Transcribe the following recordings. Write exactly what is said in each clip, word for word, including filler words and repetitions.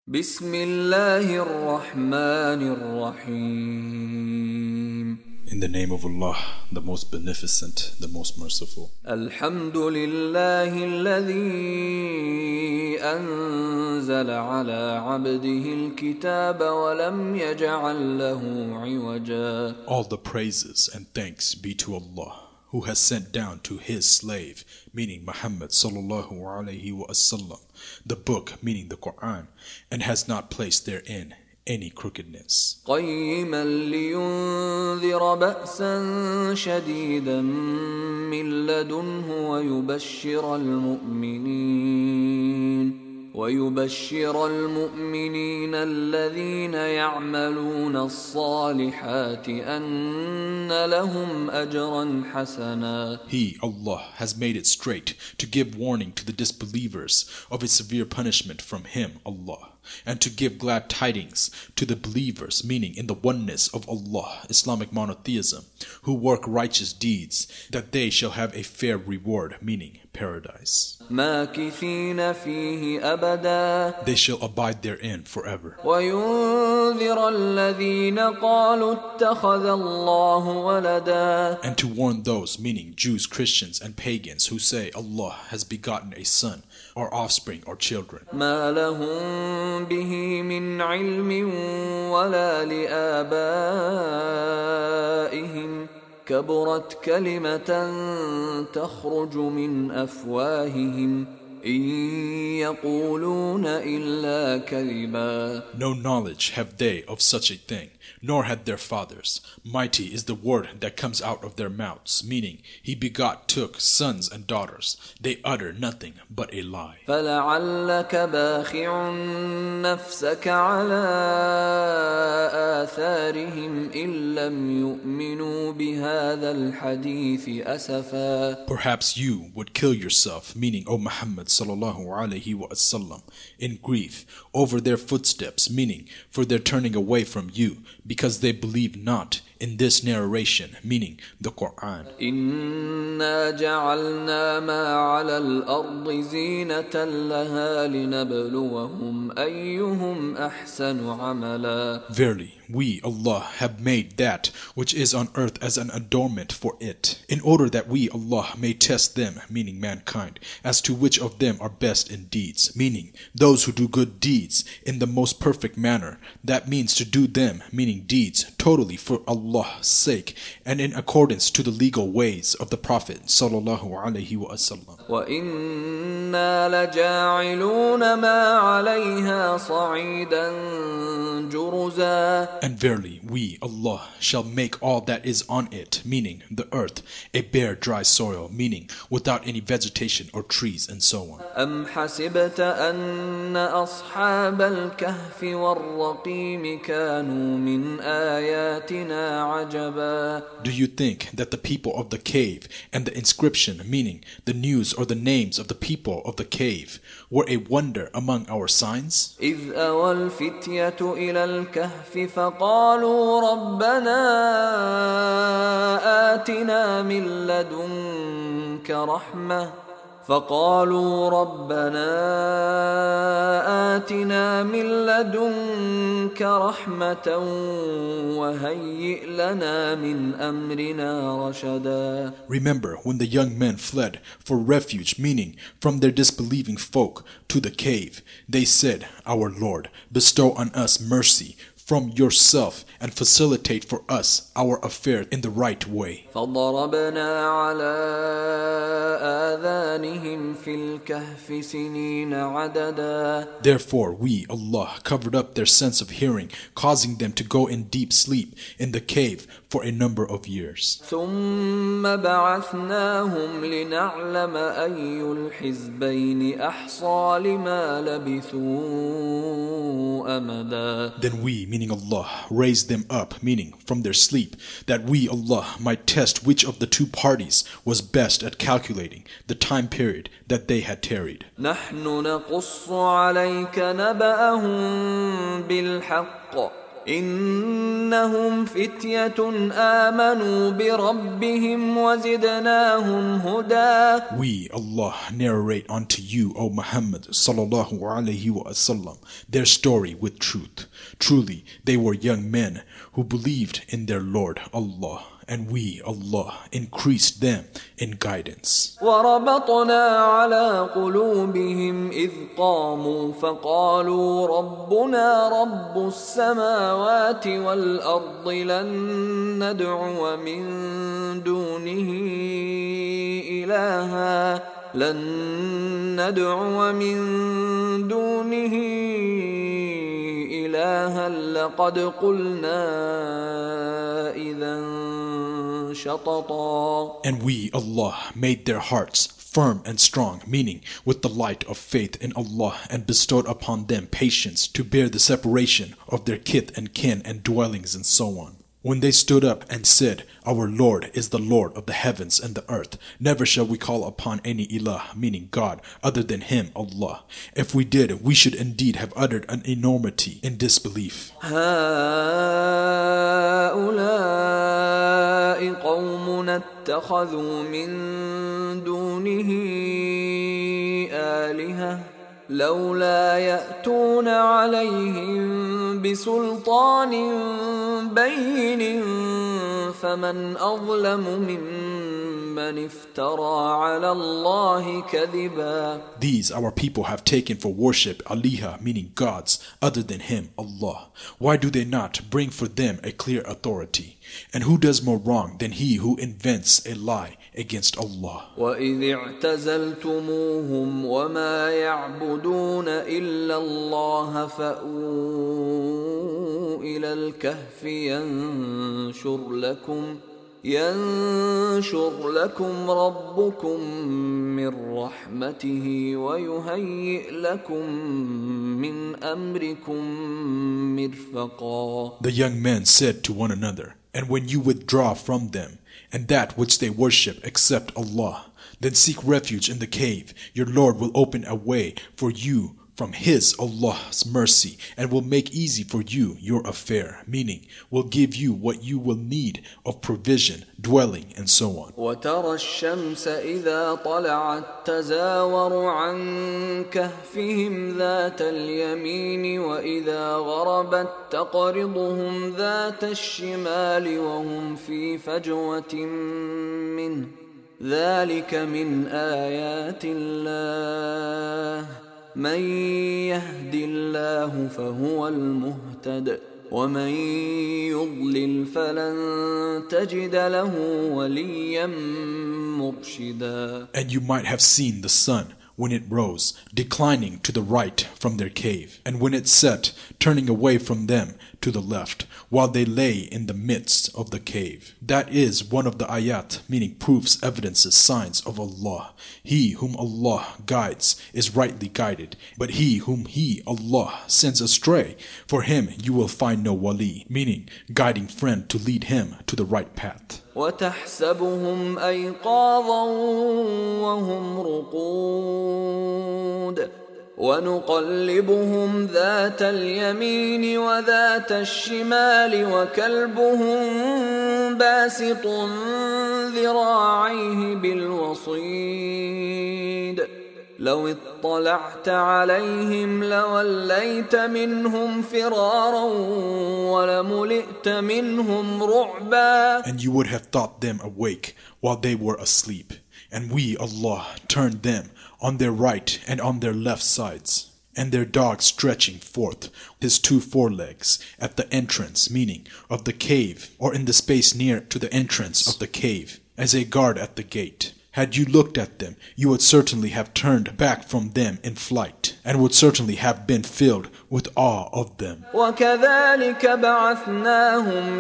بسم الله الرحمن الرحيم. In the name of Allah, the most beneficent, the most merciful. الحمد لله الذي أنزل على عبده الكتاب ولم يجعل له عوجا. All the praises and thanks be to Allah, who has sent down to His slave, meaning Muhammad sallallahu alaihi wasallam, the book, meaning the Quran, and has not placed therein any crookedness. قيما لينذر بأسا شديدا من لدنه ويبشر المؤمنين ويبشر المؤمنين الذين يعملون الصالحات أن لهم أجرا حسنا. He, Allah, has made it straight to give warning to the disbelievers of a severe punishment from Him, Allah, and to give glad tidings to the believers, meaning in the oneness of Allah, Islamic monotheism, who work righteous deeds, that they shall have a fair reward, meaning paradise. ماكثين فيه أبدا. They shall abide therein forever. وينذر الذين قالوا اتخذ الله ولدا. And to warn those, meaning Jews, Christians, and pagans, who say Allah has begotten a son, or offspring, or children. ما لهم به من علم ولا لآبائهم كبرت كلمة تخرج من أفواههم إن يقولون إلا كذبا. No knowledge have they of such a thing, nor had their fathers. Mighty is the word that comes out of their mouths, meaning He begot, took sons and daughters. They utter nothing but a lie. فلعلك باخع نفسك على آثارهم إن لم يؤمنوا بهذا الحديث أسفا. Perhaps you would kill yourself, meaning O Muhammad sallallahu alaihi wasallam, in grief over their footsteps, meaning for their turning away from you, because they believe not in this narration, meaning the Quran. إنا جعلنا ما على الأرض زينة لها لنبلوهم أيهم أحسن عملا. Verily, we, Allah, have made that which is on earth as an adornment for it, in order that we, Allah, may test them, meaning mankind, as to which of them are best in deeds, meaning those who do good deeds in the most perfect manner. That means to do them, meaning deeds, totally for Allah's sake, and in accordance to the legal ways of the Prophet sallallahu alaihi wasallam. وَإِنَّا لَجَاعِلُونَ مَا عَلَيْهَا صَعِيدًا جُرُزًا. And verily, we, Allah, shall make all that is on it, meaning the earth, a bare dry soil, meaning without any vegetation or trees and so on. أَمْ حَسِبْتَ أَنَّ أَصْحَابَ الْكَهْفِ وَالرَّقِيمِ كَانُوا مِنْ آيَاتِنَا عَجَبًا. Do you think that the people of the cave and the inscription, meaning the news or the names of the people of the cave, were a wonder among our signs? إِذْ أَوَى الْفِتْيَةُ إِلَى الْكَهْفِ فَقَالُوا رَبَّنَا آتِنَا مِن لَّدُنكَ رَحْمَةً فقالوا ربنا آتنا من لدنك رحمة وهيئ لنا من أمرنا رشدا. Remember when the young men fled for refuge, meaning from their disbelieving folk, to the cave. They said, Our Lord, bestow on us mercy from yourself and facilitate for us our affair in the right way. فضربنا على آذانهم في الكهف سنين عددا. Therefore we, Allah, covered up their sense of hearing, causing them to go in deep sleep in the cave for a number of years. ثم بعثناهم لنعلم أي الحزبين أحصى لما لبثوا أمدا. Then we, meaning Allah, raised them up, meaning from their sleep, that we, Allah, might test which of the two parties was best at calculating the time period that they had tarried. نحن نقص عليك نبأهم بالحق إنهم فتية آمنوا بربهم وزدناهم هدى. We, Allah, narrate unto you, O Muhammad sallallahu alaihi wasallam, their story with truth. Truly, they were young men who believed in their Lord Allah, and we, Allah, increased them in guidance. وربطنا على قلوبهم إذ قاموا فقالوا ربنا رب السماوات والأرض لن ندعو من دونه إلها لن ندعو من دونه إلها لقد قلنا إذا شططا. And we, Allah, made their hearts firm and strong, meaning with the light of faith in Allah, and bestowed upon them patience to bear the separation of their kith and kin and dwellings and so on. When they stood up and said, Our Lord is the Lord of the heavens and the earth, never shall we call upon any ilah, meaning God, other than Him, Allah. If we did, we should indeed have uttered an enormity in disbelief. هؤلاء قومنا اتخذوا من دونه آلهة لولا يأتون عليهم بسلطان بين فمن أظلم ممن افترى على الله كذبا. These our people have taken for worship aliha, meaning gods, other than Him, Allah. Why do they not bring for them a clear authority? And who does more wrong than he who invents a lie against Allah? وَإِذِ اعْتَزَلْتُمُوهُمْ وَمَا يَعْبُدُونَ إِلَّا اللَّهَ فَأْوُوا إِلَى الْكَهْفِ يَنشُرْ لَكُمْ ينشر لكم ربكم من رحمته ويهيئ لكم من أمركم مرفقا. The young men said to one another, and when you withdraw from them, and that which they worship except Allah, then seek refuge in the cave. Your Lord will open a way for you from His, Allah's mercy, and will make easy for you your affair, meaning will give you what you will need of provision, dwelling, and so on. وَتَرَى الشَّمْسَ إِذَا طَلَعَتْ تَزَاوَرُ عَنْ كَهْفِهِمْ ذَاتَ الْيَمِينِ وَإِذَا غَرَبَتْ تَقْرِضُهُمْ ذَاتَ الشِّمَالِ وَهُمْ فِي فَجْوَةٍ مِّنْهُ ذَلِكَ مِنْ آيَاتِ اللَّهِ من يهد الله فهو المهتد ومن يضلل فلن تجد له وليا مرشدا. And you might have seen the sun when it rose, declining to the right from their cave, and when it set, turning away from them to the left, while they lay in the midst of the cave. That is one of the ayat, meaning proofs, evidences, signs of Allah. He whom Allah guides is rightly guided, but he whom He, Allah, sends astray, for him you will find no wali, meaning guiding friend to lead him to the right path. وَتَحْسَبُهُمْ أَيْقَاظًا وَهُمْ رُقُودٌ وَنُقَلِّبُهُمْ ذَاتَ الْيَمِينِ وَذَاتَ الشِّمَالِ وَكَلْبُهُمْ بَاسِطٌ ذِرَاعَيْهِ بِالْوَصِيدِ لو اطلعت عليهم لوليت منهم فرارا ولملئت منهم رعبا. And you would have thought them awake while they were asleep. And we, Allah, turned them on their right and on their left sides, and their dog stretching forth his two forelegs at the entrance, meaning of the cave, or in the space near to the entrance of the cave, as a guard at the gate. Had you looked at them, you would certainly have turned back from them in flight, and would certainly have been filled with awe of them. وَكَذَلِكَ بَعَثْنَاهُمْ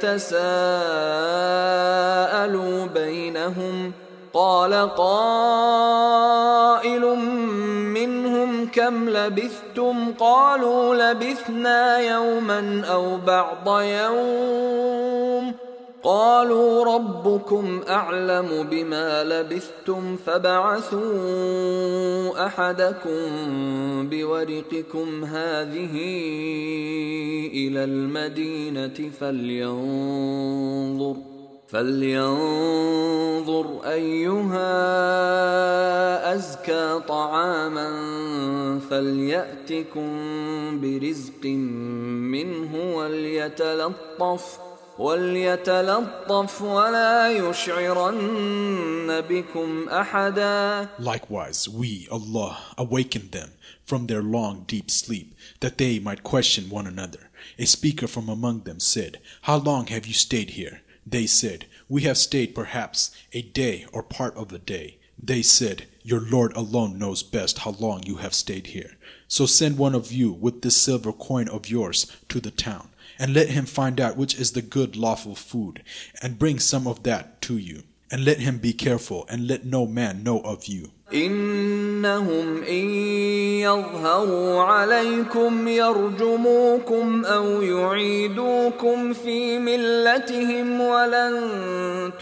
لِيَتَسَاءَلُوا بَيْنَهُمْ قَالَ قَائِلٌ مِّنْهُمْ كَمْ لَبِثْتُمْ قَالُوا لَبِثْنَا يَوْمًا أَوْ بَعْضَ يَوْمٍ قالوا ربكم أعلم بما لبثتم فابعثوا أحدكم بورقكم هذه إلى المدينة فلينظر فلينظر أيها أزكى طعاما فليأتكم برزق منه وليتلطف وَلْيَتَلَطَّفْ وَلَا يُشْعِرَنَّ بِكُمْ أَحَدًا. Likewise, we, Allah, awakened them from their long, deep sleep, that they might question one another. A speaker from among them said, "How long have you stayed here?" They said, "We have stayed perhaps a day or part of a day." They said, "Your Lord alone knows best how long you have stayed here. So send one of you with this silver coin of yours to the town, and let him find out which is the good lawful food, and bring some of that to you. And let him be careful, and let no man know of you. إنهم إن يظهروا عليكم يرجموكم أو يعيدوكم في ملتهم ولن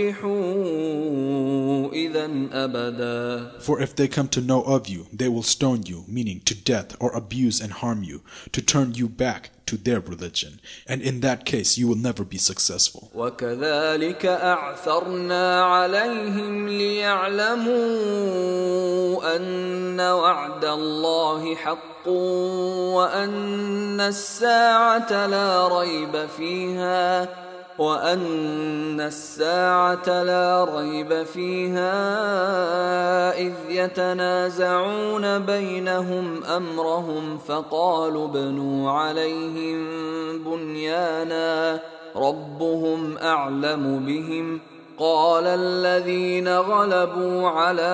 تفلحوا إذا أبدا. For if they come to know of you, they will stone you, meaning to death, or abuse and harm you, to turn you back to their religion, and in that case you will never be successful. وَكَذَلِكَ أَعْثَرْنَا عَلَيْهِمْ لِيَعْلَمُوا أَنَّ وَعْدَ اللَّهِ حَقٌّ وَأَنَّ السَّاعَةَ لَا رَيْبَ فِيهَا وَأَنَّ السَّاعَةَ لَا رَيْبَ فِيهَا إِذْ يَتَنَازَعُونَ بَيْنَهُمْ أَمْرَهُمْ فَقَالُوا ابْنُوا عَلَيْهِمْ بُنْيَانًا رَبُّهُمْ أَعْلَمُ بِهِمْ قال الذين غلبوا على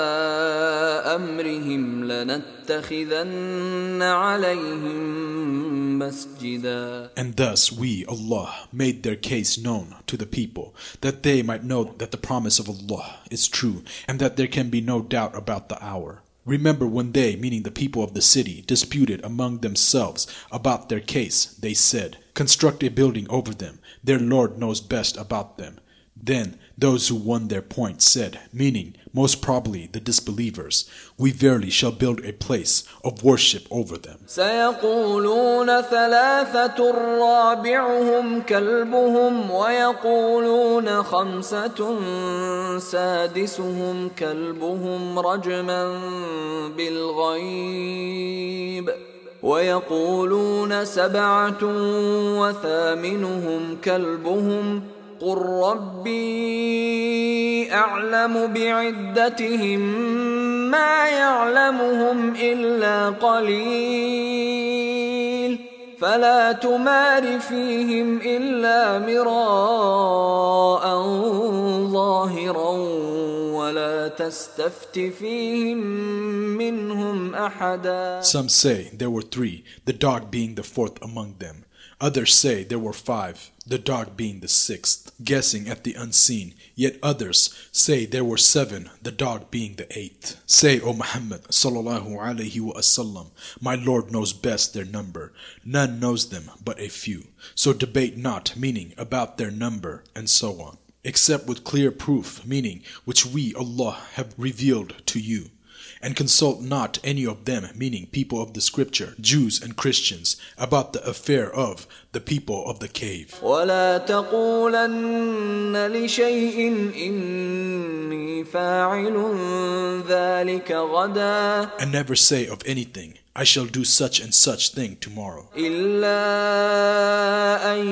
أمرهم لنتخذن عليهم مسجدا. And thus we, Allah, made their case known to the people, that they might know that the promise of Allah is true, and that there can be no doubt about the hour. Remember when they, meaning the people of the city, disputed among themselves about their case, they said, "Construct a building over them, their Lord knows best about them." Then those who won their point said, meaning most probably the disbelievers, "We verily shall build a place of worship over them." سيقولون ثلاثة رابعهم كلبهم ويقولون خمسة سادسهم كلبهم رجما بالغيب ويقولون سبعة وثامنهم كلبهم قل ربي أعلم بعدتهم ما يعلمهم إلا قليل فلا تمار فيهم إلا مراء ظاهرا ولا تستفت فيهم منهم أحدا. Some say there were three, the dog being the fourth among them. Others say there were five, the dog being the sixth, guessing at the unseen. Yet others say there were seven, the dog being the eighth. Say, O Muhammad sallallahu alaihi wasallam, my Lord knows best their number. None knows them but a few. So debate not, meaning about their number, and so on, except with clear proof, meaning which we, Allah, have revealed to you. And consult not any of them, meaning people of the scripture, Jews and Christians, about the affair of the people of the cave. وَلَا تَقُولَنَّ لِشَيْءٍ إِنِّي فَاعِلٌ ذَلِكَ غَدًا. And never say of anything, I shall do such and such thing tomorrow. إِلَّا أَن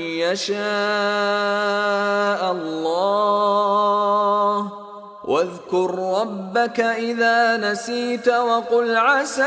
يَشَاءَ اللَّهُ واذكر ربك إذا نسيت وقل عسى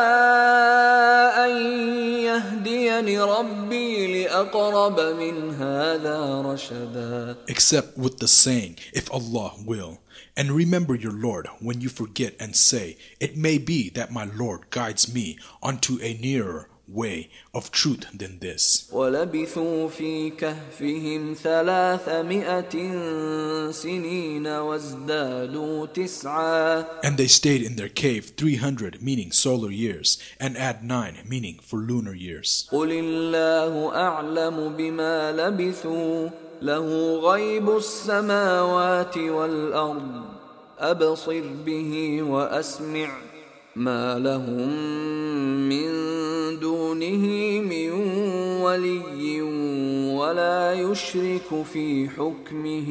أن يهديني ربي لأقرب من هذا رشدا. Except with the saying, if Allah will. And remember your Lord when you forget and say, it may be that my Lord guides me onto a nearer way of truth than this. وَلَبِثُوا فِي كَهْفِهِمْ ثَلَاثَمِائَةٍ سِنِينَ وَازْدَادُوا تِسْعًا. And they stayed in their cave three hundred, meaning solar years, and add nine, meaning for lunar years. قُلِ اللَّهُ أَعْلَمُ بِمَا لَبِثُوا له غيب السماوات والأرض أبصر به وأسمع ما لهم من دونه من ولي ولا يشرك في حكمه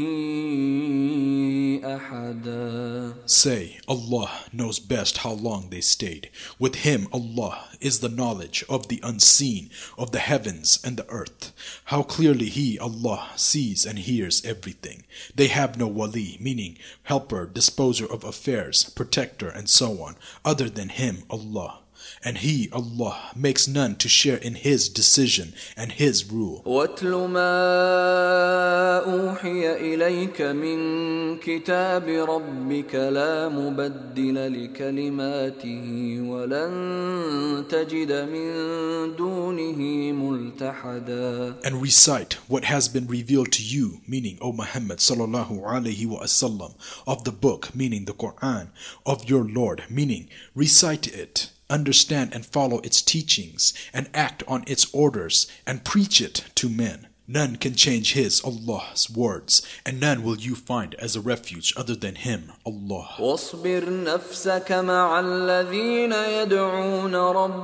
أحدا. Say, Allah knows best how long they stayed. With Him, Allah, is the knowledge of the unseen, of the heavens and the earth. How clearly He, Allah, sees and hears everything. They have no wali, meaning helper, disposer of affairs, protector, and so on, other than Him, Allah. And He, Allah, makes none to share in His decision and His rule. وَاتْلُ مَا أُوحِيَ إِلَيْكَ مِنْ كِتَابِ رَبِّكَ لَا مُبَدِّلَ لِكَلِمَاتِهِ وَلَنْ تَجِدَ مِنْ دُونِهِ مُلْتَحَدًا. And recite what has been revealed to you, meaning O Muhammad sallallahu alaihi wasallam, of the book, meaning the Quran, of your Lord, meaning recite it. Understand and follow its teachings, and act on its orders, and preach it to men. None can change His, Allah's words, and none will you find as a refuge other than Him, Allah. واصبر نفسك مع الذين يدعون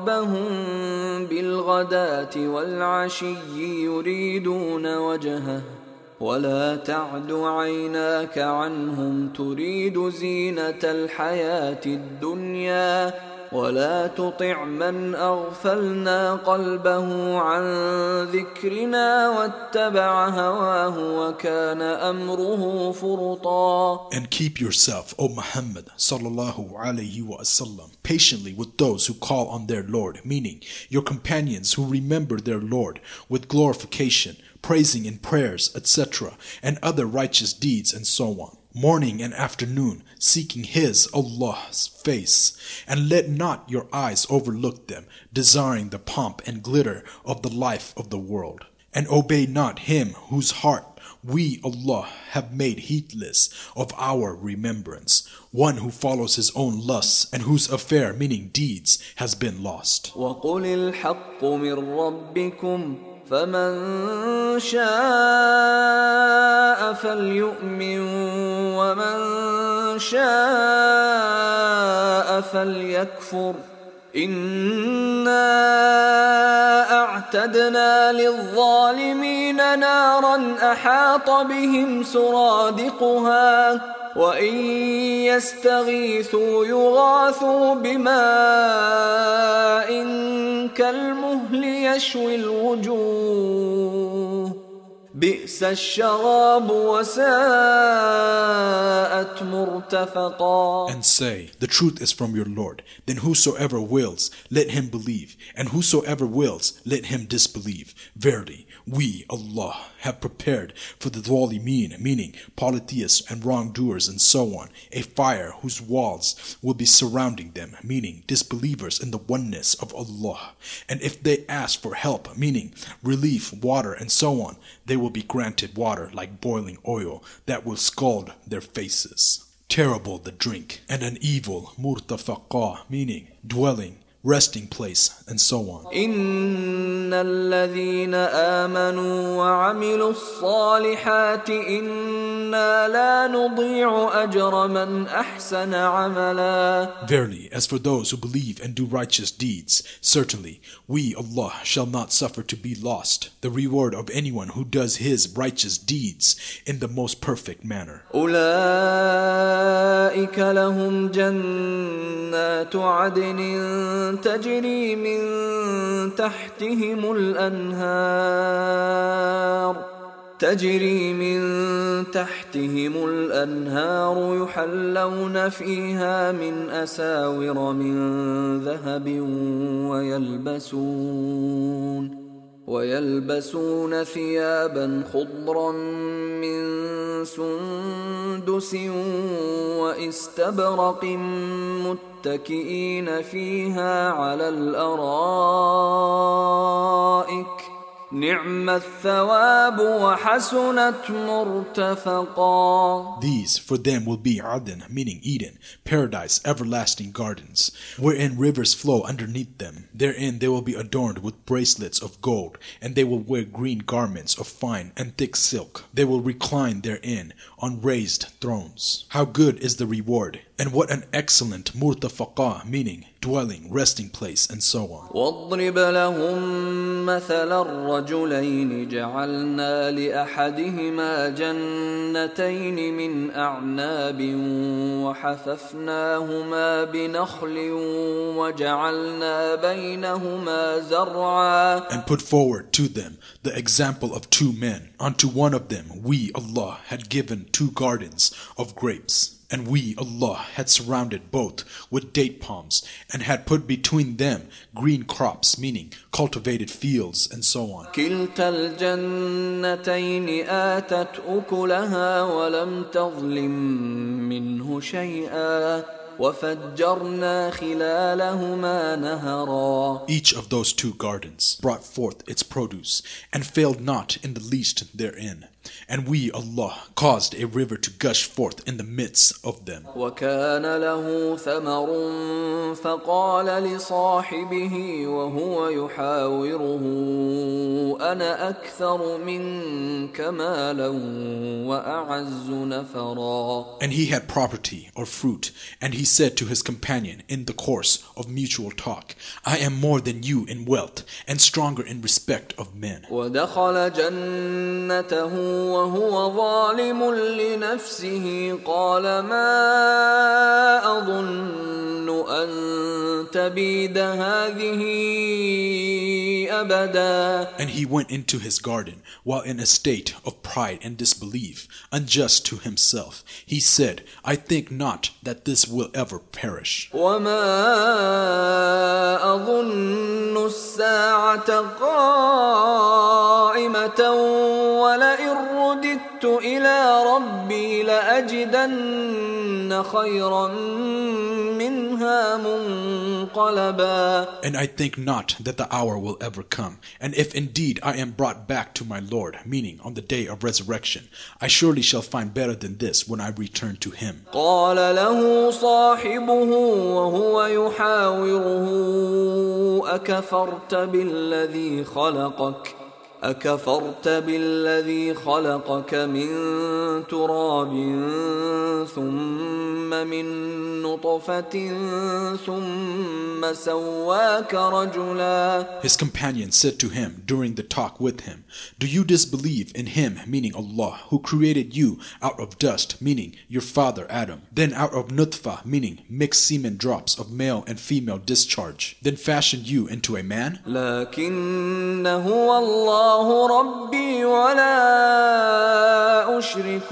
ربهم بالغداة والعشي يريدون وجهه ولا تعد عيناك عنهم تريد زينة الحياة الدنيا ولا تطع من أغفلنا قلبه عن ذكرنا واتبع هواه وكان أمره فرطا. And keep yourself, O Muhammad sallallahu alaihi wasallam, patiently with those who call on their Lord, meaning your companions who remember their Lord with glorification, praising in prayers, et cetera, and other righteous deeds and so on. Morning and afternoon, seeking His, Allah's face, and let not your eyes overlook them, desiring the pomp and glitter of the life of the world. And obey not him whose heart we, Allah, have made heedless of our remembrance, one who follows his own lusts, and whose affair, meaning deeds, has been lost. وَقُلِ الْحَقُّ مِنْ رَبِّكُمْ فمن شاء فليؤمن ومن شاء فليكفر إنا أعتدنا للظالمين نارا أحاط بهم سرادقها وإن يستغيثوا يغاثوا بماء كالمهل يشوي الوجوه بئس الشراب وساءت مرتفقا. And say, the truth is from your Lord. Then whosoever wills, let him believe, and whosoever wills, let him disbelieve. Verily, we, Allah, have prepared for the Dhalimeen, meaning polytheists and wrongdoers and so on, a fire whose walls will be surrounding them, meaning disbelievers in the oneness of Allah. And if they ask for help, meaning relief, water, and so on, they will be granted water like boiling oil that will scald their faces. Terrible the drink, and an evil murtafaqa, meaning dwelling, resting place, and so on. إن الذين آمنوا وعملوا الصالحات إنا لا نضيع أجر من أحسن عملا. Verily, as for those who believe and do righteous deeds, certainly we, Allah, shall not suffer to be lost the reward of anyone who does his righteous deeds in the most perfect manner. أولئك لهم جنات عدن تجري من تحتهم الأنهار تجري من تحتهم الأنهار يحلون فيها من أساور من ذهب ويلبسون ويلبسون ثيابا خضرا من سندس واستبرق متكئين فيها على الأرائك نعم الثواب وحسنت مرتفقا. These for them will be Aden, meaning Eden, paradise, everlasting gardens, wherein rivers flow underneath them. Therein they will be adorned with bracelets of gold, and they will wear green garments of fine and thick silk. They will recline therein on raised thrones. How good is the reward, and what an excellent murtafaqa, meaning dwelling, resting place, and so on. واضرب لهم مثل الرجلين جعلنا لأحدهما جنتين من أعناب وحففناهما بنخل وجعلنا بينهما زرعا. And put forward to them the example of two men. Unto one of them we, Allah, had given two gardens of grapes. And we, Allah, had surrounded both with date palms, and had put between them green crops, meaning cultivated fields, and so on. كلتا الجنتين آتت أكلها ولم تظلم منه شيئا وفجرنا خلالهما نهرا. Each of those two gardens brought forth its produce, and failed not in the least therein. And we, Allah, caused a river to gush forth in the midst of them. وكان له ثمر فقال لصاحبه وهو يحاوره أنا أكثر منك مالا وأعز نفرا. And he had property or fruit, and he said to his companion in the course of mutual talk, I am more than you in wealth, and stronger in respect of men. ودخل جنته وهو ظالم لنفسه قال ما أظن أن تبيد هذه أبدا. And he went into his garden while in a state of pride and disbelief, unjust to himself. He said, I think not that this will ever perish. وما أظن الساعة قائمة ولئن رددت إلى ربي لأجدن خيرا منها منقلبا. And I think not that the hour will ever come. And if indeed I am brought back to my Lord, meaning on the day of resurrection, I surely shall find better than this when I return to him. قال له صاحبه وهو يحاوره أكفرت بالذي خلقك أكفرت بالذي خلقك من تراب ثم من نطفة ثم سواك رجلا. His companion said to him during the talk with him, Do you disbelieve in him, meaning Allah, who created you out of dust, meaning your father Adam, then out of nutfa, meaning mixed semen drops of male and female discharge, then fashioned you into a man? لكنه الله ربي ولا أشرك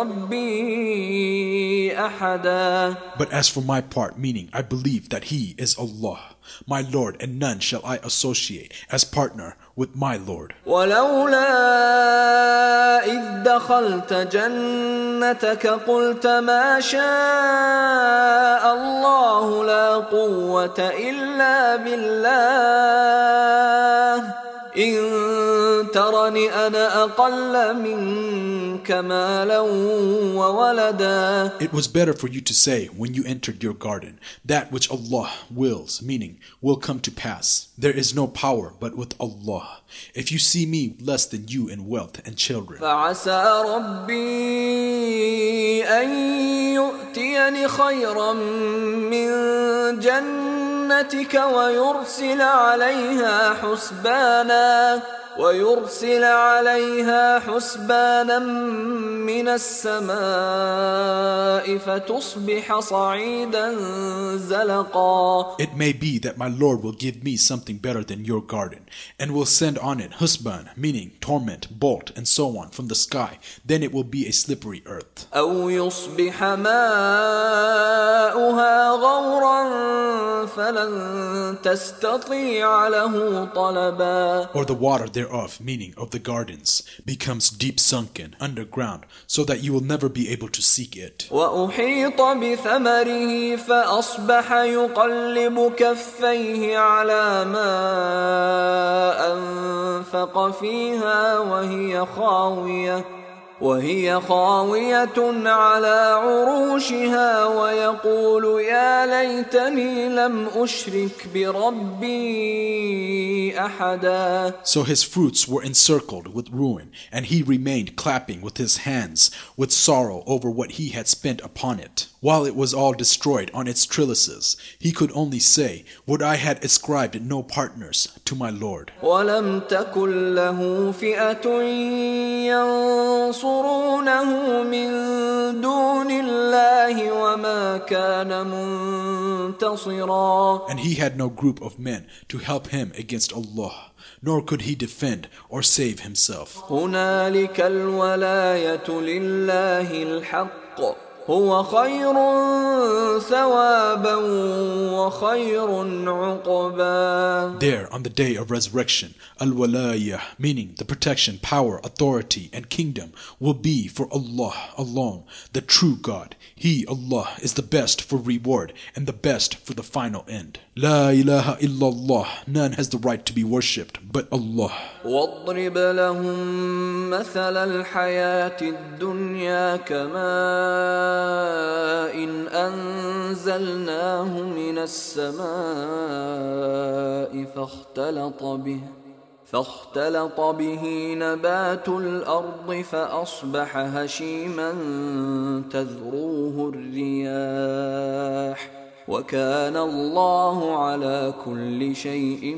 بربي أحدا. But as for my part, meaning I believe that he is Allah, my Lord, and none shall I associate as partner with my Lord. ولولا إذ دخلت جنتك قلت ما شاء الله لا قوة إلا بالله إن ترني أنا أقل منك مالا وولدا. It was better for you to say when you entered your garden, that which Allah wills, meaning will come to pass. There is no power but with Allah. If you see me less than you in wealth and children. فعسى ربي أن يؤتيني خيرا من جنتك ويرسل عليها حسبانا ويرسل عليها حسبانا من السماء فتصبح صعيدا زلقا. It may be that my Lord will give me something better than your garden, and will send on it husban, meaning torment, bolt, and so on from the sky. Then it will be a slippery earth. أو يصبح ماؤها غورا فلن تستطيع له طلبا. Or the water thereof, meaning of the gardens, becomes deep sunken underground, so that you will never be able to seek it. وأحيط بثمره فأصبح يقلب كفيه على ما فانفق فيها وهي خاوية وهي خاوية على عروشها ويقول يا ليتني لم أشرك بربي أحدا. So his fruits were encircled with ruin, and he remained clapping with his hands with sorrow over what he had spent upon it. While it was all destroyed on its trellises, he could only say, would I had ascribed no partners to my Lord. وَلَمْ تَكُنْ لَهُ فِئَةٌ يَنْصُرُونَهُ مِنْ دُونِ اللَّهِ وَمَا كَانَ مُنْتَصِرًا. And he had no group of men to help him against Allah, nor could he defend or save himself. هُنَالِكَ الْوَلَايَةُ لِلَّهِ الْحَقِّ هو خير ثوابا وخير عقبا. There, on the day of resurrection, al-walayah, meaning the protection, power, authority, and kingdom, will be for Allah alone, the true God. He, Allah, is the best for reward and the best for the final end. La ilaha illallah, none has the right to be worshipped but Allah. وَاضْرِبْ لَهُمْ مَثَلَ الْحَيَاةِ الدُّنْيَا كَمَاءٍ أَنزَلْنَاهُ مِنَ السَّمَاءِ فاختلط به فاختلط به نبات الأرض فأصبح هشيما تذروه الرياح وكان الله على كل شيء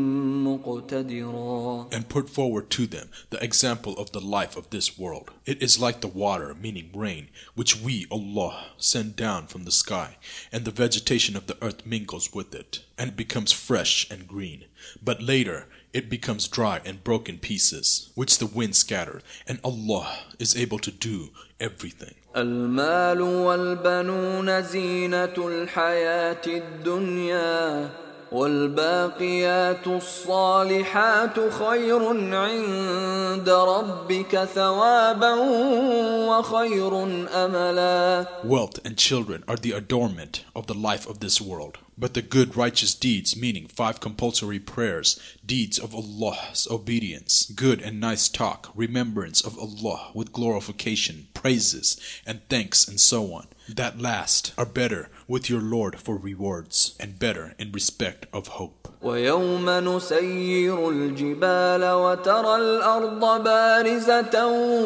مقتدرا. And put forward to them the example of the life of this world. It is like the water, meaning rain, which we, Allah, send down from the sky, and the vegetation of the earth mingles with it, and it becomes fresh and green. But later it becomes dry and broken pieces, which the wind scatters, and Allah is able to do everything. المال والبنون زينة الحياة الدنيا والباقيات الصالحات خير عند ربك ثوابا وخير أملا. Wealth and children are the adornment of the life of this world. But the good righteous deeds, meaning five compulsory prayers, deeds of Allah's obedience, good and nice talk, remembrance of Allah with glorification, praises, and thanks, and so on, that last are better with your Lord for rewards, and better in respect of hope. وَيَوْمَ نُسَيِّرُ الْجِبَالَ وَتَرَى الْأَرْضَ بَارِزَةً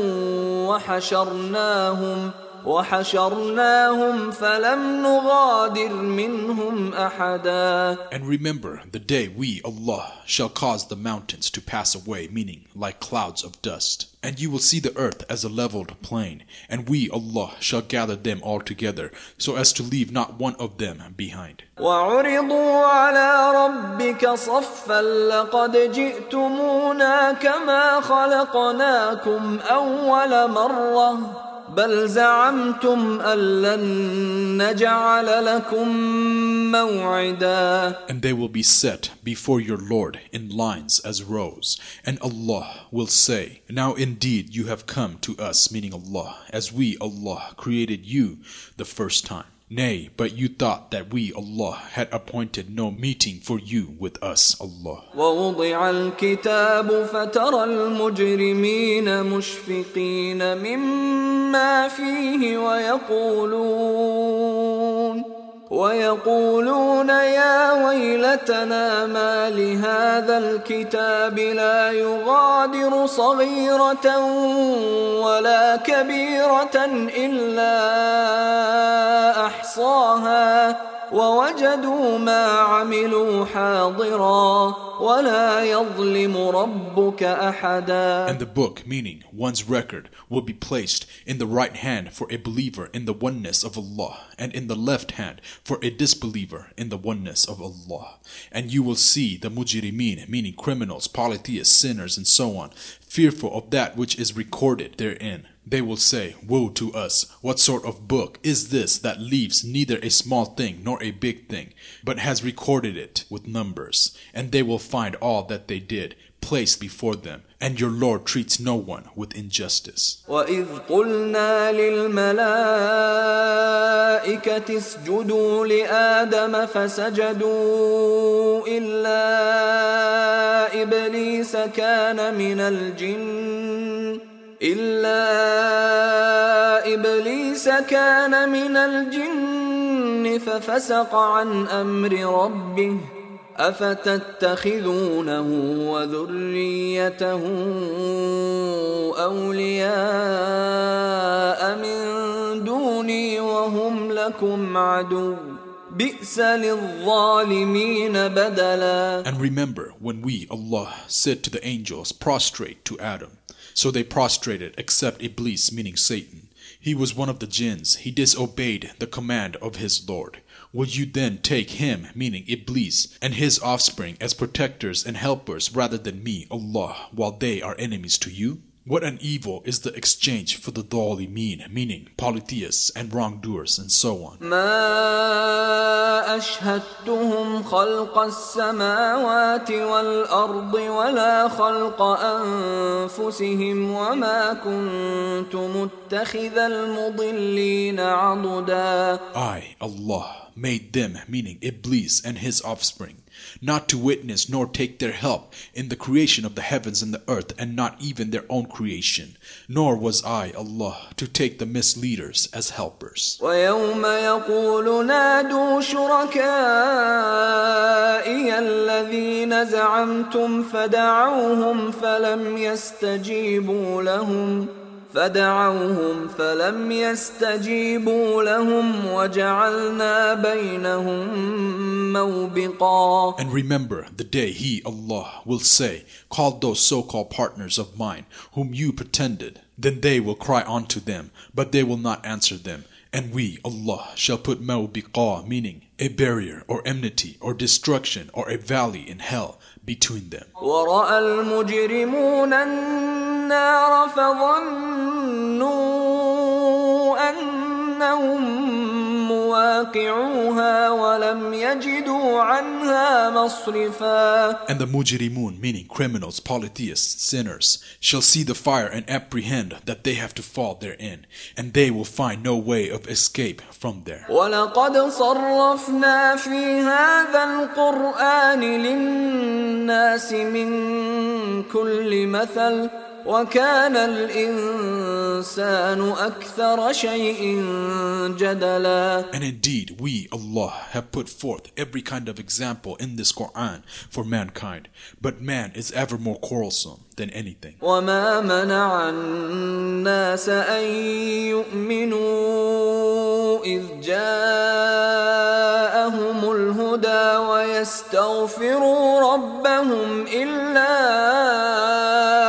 وَحَشَرْنَاهُمْ وَحَشَرْنَاهُمْ فَلَمْ نُغَادِرْ مِنْهُمْ أَحَدًا. And remember the day we, Allah, shall cause the mountains to pass away, meaning like clouds of dust. And you will see the earth as a leveled plain, and we, Allah, shall gather them all together, so as to leave not one of them behind. وَعُرِضُوا عَلَى رَبِّكَ صَفًّا لَقَدْ جِئْتُمُونَا كَمَا خَلَقْنَاكُمْ أَوَّلَ مَرَّةٍ بل زعمتم أن لن نجعل لكم موعدا. And they will be set before your Lord in lines as rows, and Allah will say, now indeed you have come to us, meaning Allah, as we, Allah, created you the first time. Nay, but you thought that we, Allah, had appointed no meeting for you with us, Allah. وَوُضِعَ الْكِتَابُ فَتَرَى الْمُجْرِمِينَ مُشْفِقِينَ مِمَّا فِيهِ وَيَقُولُونَ وَيَقُولُونَ يَا وَيْلَتَنَا مَا لِهَذَا الْكِتَابِ لَا يُغَادِرُ صَغِيرَةً وَلَا كَبِيرَةً إِلَّا أَحْصَاهَا وَوَجَدُوا مَا عَمِلُوا حَاضِرًا وَلَا يَظْلِمُ رَبُّكَ أَحَدًا. And the book, meaning one's record, will be placed in the right hand for a believer in the oneness of Allah, and in the left hand for a disbeliever in the oneness of Allah. And you will see the mujrimeen, meaning criminals, polytheists, sinners, and so on, fearful of that which is recorded therein. They will say, woe to us, what sort of book is this that leaves neither a small thing nor a big thing, but has recorded it with numbers? And they will find all that they did placed before them, and your Lord treats no one with injustice. وَإِذْ قُلْنَا لِلْمَلَائِكَةِ اسْجُدُوا لِآدَمَ فَسَجَدُوا إِلَّا إبليس كان من الجن إلا إبليس كان من الجن ففسق عن أمر ربه أفتتخذونه وذريته أولياء من دوني وهم لكم عدو بئس للظالمين بدلا. And remember when we, Allah, said to the angels, prostrate to Adam. So they prostrated except Iblis, meaning Satan. He was one of the jinns. He disobeyed the command of his Lord. Would you then take him, meaning Iblis, and his offspring as protectors and helpers rather than me, Allah, while they are enemies to you? What an evil is the exchange for the dhalimeen, meaning polytheists and wrongdoers and so on. ما أشهدتهم خلق السماوات والأرض ولا خلق أنفسهم وما كنت متخذ المضلين عضدا. I, Allah, made them, meaning Iblis and his offspring, not to witness nor take their help in the creation of the heavens and the earth, and not even their own creation. Nor was I, Allah, to take the misleaders as helpers. وَيَوْمَ يَقُولُ نَادُوا شُرَكَائِيَ الَّذِينَ زَعَمْتُمْ فَدَعَوْهُمْ فَلَمْ يَسْتَجِيبُوا لَهُمْ فدعوهم فلم يستجيبوا لهم وجعلنا بينهم موبقا. And remember the day He, Allah, will say, call those so-called partners of mine, whom you pretended. Then they will cry unto them, but they will not answer them. And we, Allah, shall put mawbiqa, meaning a barrier or enmity or destruction or a valley in hell between them. وَرَأَى الْمُجْرِمُونَ النَّارَ فَظَنُّوا أَنَّهُمْ مُوَاقِعُوهَا وَلَمْ يَجِدُوا عَنْهَا مَصْرِفًا. And the mujrimun, meaning criminals, polytheists, sinners, shall see the fire and apprehend that they have to fall therein, and they will find no way of escape from there. وَلَقَدْ صَرَّفْنَا فِي هَذَا الْقُرْآنِ لِلنَّاسِ مِنْ كُلِّ مَثَلٍ وَكَانَ الْإِنسَانُ أَكْثَرَ شَيْءٍ جَدَلًا. And indeed, we, Allah, have put forth every kind of example in this Quran for mankind, but man is ever more quarrelsome than anything. وَمَا مَنَعَ النَّاسَ أَن يُؤْمِنُوا إِذْ جَاءَهُمُ الْهُدَى وَيَسْتَغْفِرُوا رَبَّهُمْ إِلَّا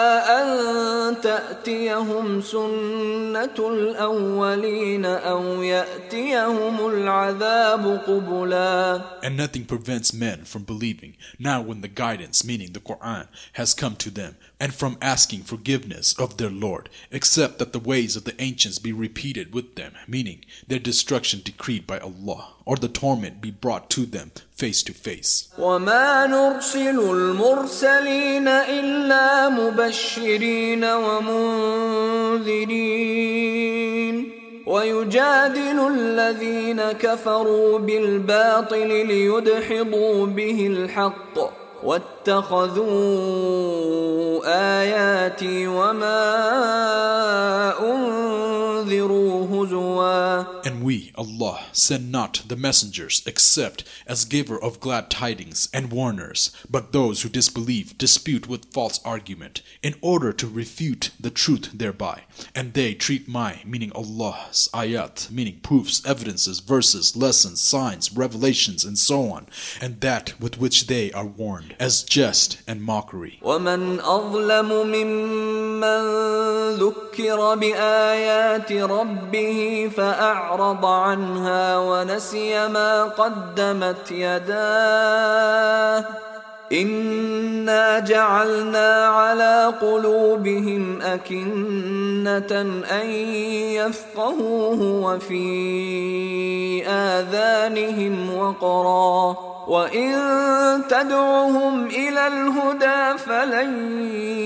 تأتيهم سنة الأولين أو يأتيهم العذاب قبلا. And nothing prevents men from believing now when the guidance, meaning the Quran, has come to them, and from asking forgiveness of their Lord, except that the ways of the ancients be repeated with them, meaning their destruction decreed by Allah, or the torment be brought to them face to face. وَمَا نُرْسِلُ الْمُرْسَلِينَ إِلَّا مُبَشِّرِينَ وَمُنذِرِينَ وَيُجَادِلُ الَّذِينَ كَفَرُوا بِالْبَاطِلِ لِيُدْحِضُوا بِهِ الْحَقَّ وَاتَّخَذُوا آيَاتِي وَمَا أُنذِرُوا هُزُوًا. And we, Allah, send not the messengers except as giver of glad tidings and warners, but those who disbelieve dispute with false argument, in order to refute the truth thereby. And they treat my, meaning Allah's, ayat, meaning proofs, evidences, verses, lessons, signs, revelations, and so on, and that with which they are warned, as jest and mockery. وَمَنْ أَظْلَمُ مِمَّنْ ذُكِّرَ بِآيَاتِ رَبِّهِ فَأَعْرَضَ عَنْهَا وَنَسِيَ مَا قَدَّمَتْ يَدَاهُ إِنَّا جَعَلْنَا عَلَى قُلُوبِهِمْ أَكِنَّةً أَنْ يَفْقَهُوهُ وَفِي آذَانِهِمْ وَقْرًا وإن تدعهم إلى الهدى فلن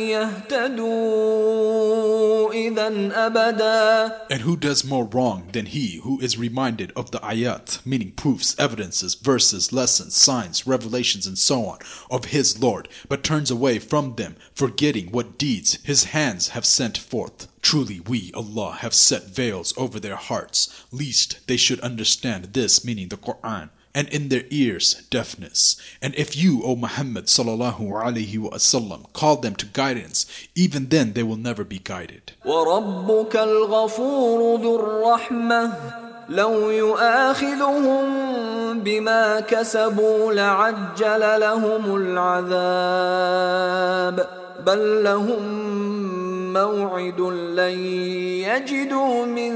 يهتدوا إذا أبدا. And who does more wrong than he who is reminded of the ayat, meaning proofs, evidences, verses, lessons, signs, revelations, and so on, of his Lord, but turns away from them, forgetting what deeds his hands have sent forth. Truly we, Allah, have set veils over their hearts, lest they should understand this, meaning the Quran, and in their ears deafness. And if you, O Muhammad sallallahu alaihi wasallam, call them to guidance, even then they will never be guided. وَرَبُّكَ الْغَفُورُ ذُو الرَّحْمَةِ لَوْ يُؤَاخِذُهُم بِمَا كَسَبُوا لَعَجَّلَ لَهُمُ الْعَذَابَ بَل لَهُم موعد لن يجدوا من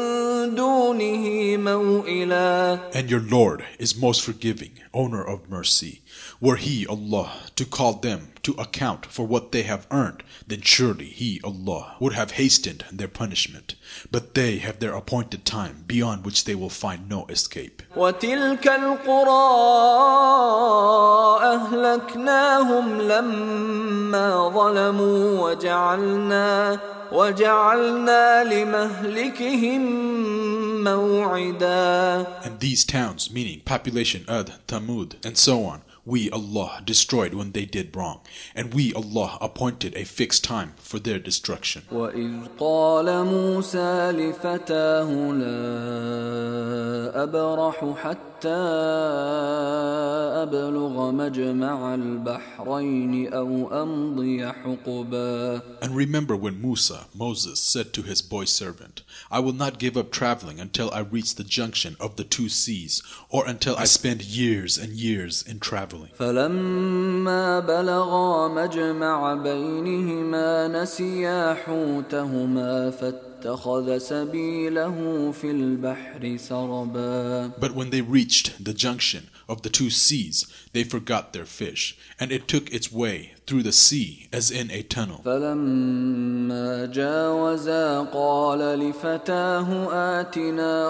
دونه موئلا. And your Lord is most forgiving, owner of mercy. Were he, Allah, to call them to account for what they have earned, then surely he, Allah, would have hastened their punishment. But they have their appointed time, beyond which they will find no escape. وَتِلْكَ الْقُرَىٰ أَهْلَكْنَاهُمْ لَمَّا ظَلَمُوا وَجَعَلْنَا وَجَعَلْنَا لِمَهْلِكِهِمْ مَوْعِدًا. And these towns, meaning population Ad, Thamud, and so on, we, Allah, destroyed when they did wrong, and we, Allah, appointed a fixed time for their destruction. وَإِذْ قَالَ مُوسَى لِفَتَاهُ لَا أَبْرَحُ حَتَّى أَبْلُغَ مَجْمَعَ الْبَحْرَيْنِ أَوْ أَمْضِيَ حُقُبًا. And remember when Musa, Moses, said to his boy servant, I will not give up traveling until I reach the junction of the two seas, or until I spend years and years in traveling. فلما بلغا مجمع بينهما نسيا حوتهما فاتخذ سبيله في البحر سربا. But when they reached the junction of the two seas, they forgot their fish, and it took its way through the sea as in a tunnel. فلما جاوزا قال لفتاه آتنا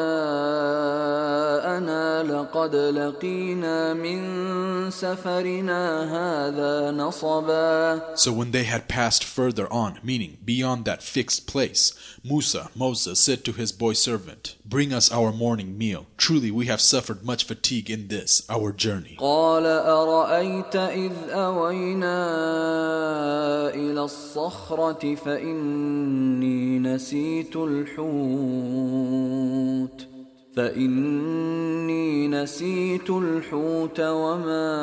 غداءنا لقد لقينا من سفرنا هذا نصبا. So when they had passed further on, meaning beyond that fixed place, Musa, Moses, said to his boy servant, Bring us our morning meal. Truly we have suffered much fatigue in this, our journey. قال أرأيت إذ أوينا إلى الصخرة فإني نسيت الحوت فإني نسيت الحوت وما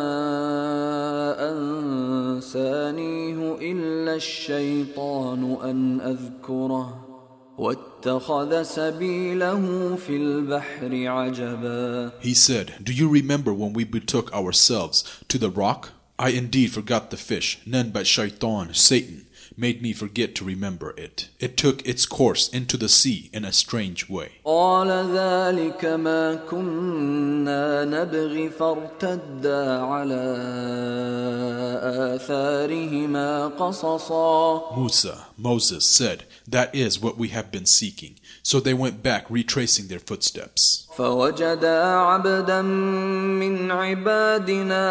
أنسانيه إلا الشيطان أن أذكره واتخذ سبيله في البحر عجبا. He said, Do you remember when we betook ourselves to the rock? I indeed forgot the fish. None but Shaitan, Satan, made me forget to remember it. It took its course into the sea in a strange way. قال ذلك ما كنا نبغي فارتدا على آثارهما قصصا. Musa, Moses said, That is what we have been seeking. So they went back retracing their footsteps. فوجدا عبدا من عبادنا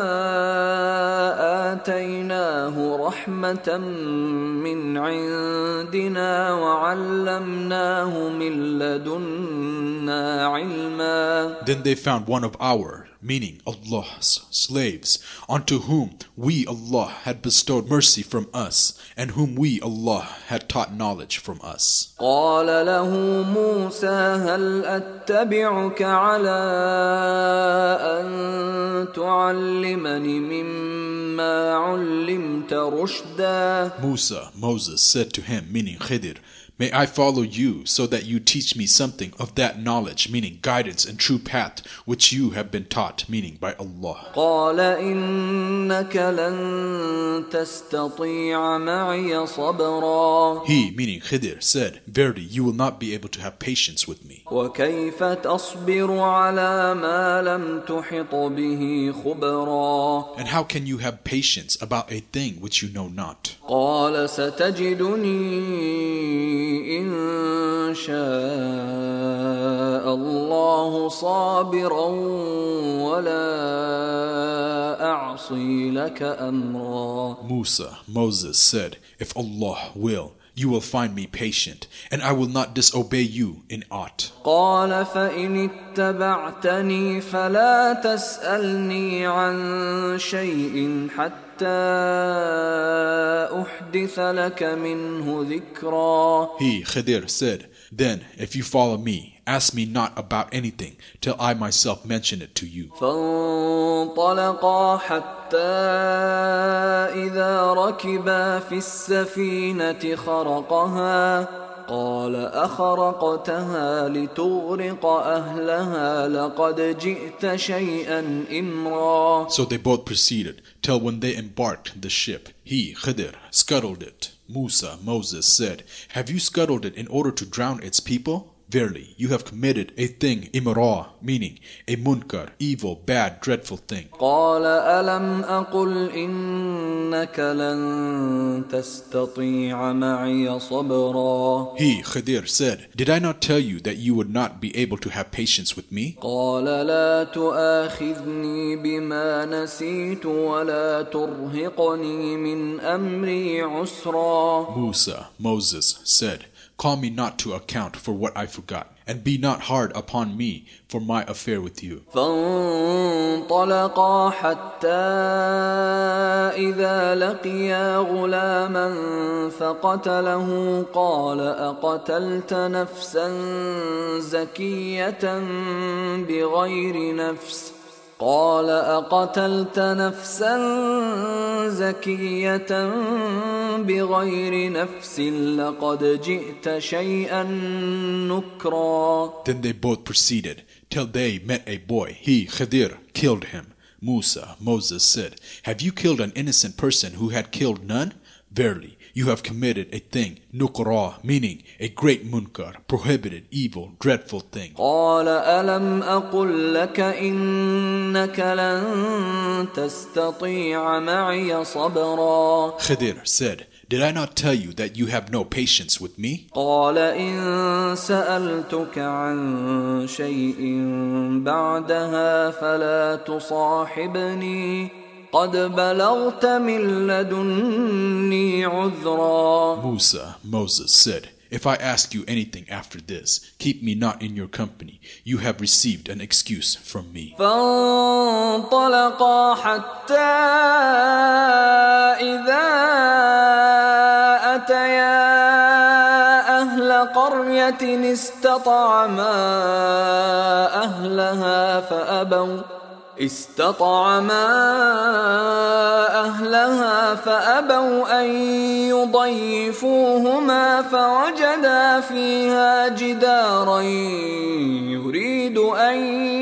آتيناه رحمة من عندنا وعلمناه من لدنا علما. Then they found one of our, meaning Allah's, slaves, unto whom we, Allah, had bestowed mercy from us, and whom we, Allah, had taught knowledge from us. قال له موسى هل أتبعك على أن تعلمني مما علمت رشدا. Musa, Moses, said to him, meaning Khidir, May I follow you so that you teach me something of that knowledge, meaning guidance and true path, which you have been taught, meaning by Allah. قال إنك لن تستطيع معي صبرا. He, meaning Khidir, said, Verily, you will not be able to have patience with me. وكيف تصبر على ما لم تحط به خبرا. And how can you have patience about a thing which you know not? قال ستجدني إن شاء الله صابرا ولا أعصي لك أمرا. Musa, Moses said, if Allah will, you will find me patient, and I will not disobey you in aught. قال فإن اتبعتني فلا تسألني عن شيء حتى أحدث لك منه ذكرا. He, Khidir, said, then if you follow me, ask me not about anything till I myself mention it to you. فانطلقا حتى إذا ركبا في السفينة خرقها قال أخرقتها لتغرق أهلها لقد جئت شيئا إمرا. So they both proceeded, till when they embarked the ship, he, Khidir, scuttled it. Musa, Moses, said, have you scuttled it in order to drown its people? Verily, you have committed a thing imra, meaning a munkar, evil, bad, dreadful thing. قال ألم أقل إنك لن تستطيع معي صبرا. He, Khidir, said, did I not tell you that you would not be able to have patience with me? قال لا تؤاخذني بما نسيت ولا ترهقني من أمري عسرا. Musa, Moses, said, call me not to account for what I forgot, and be not hard upon me for my affair with you. فانطلقا حتى إذا لقيا غلاما فقتله قال أقتلت نفسا زكية بغير نفس قال أقتلت نفسا زكية بغير نفس لقد جئت شيئا نكرا. Then they both proceeded, till they met a boy. He, Khidir, killed him. Musa, Moses, said, have you killed an innocent person who had killed none? Verily, you have committed a thing, nukra, meaning a great munkar, prohibited, evil, dreadful thing. قال ألم أقل لك إنك لن تستطيع معي صبرا. Khidir said, did I not tell you that you have no patience with me? قال إن سألتك عن شيء بعدها فلا تصاحبني قد بلغت من لدني عذرا. Musa, Moses, said, if I ask you anything after this, keep me not in your company. You have received an excuse from me. فانطلقا حتى إذا أتيا أهل قرية استطعما أهلها فأبوا استطعما أهلها فأبوا أن يضيفوهما فوجدا فيها جدارا يريد أن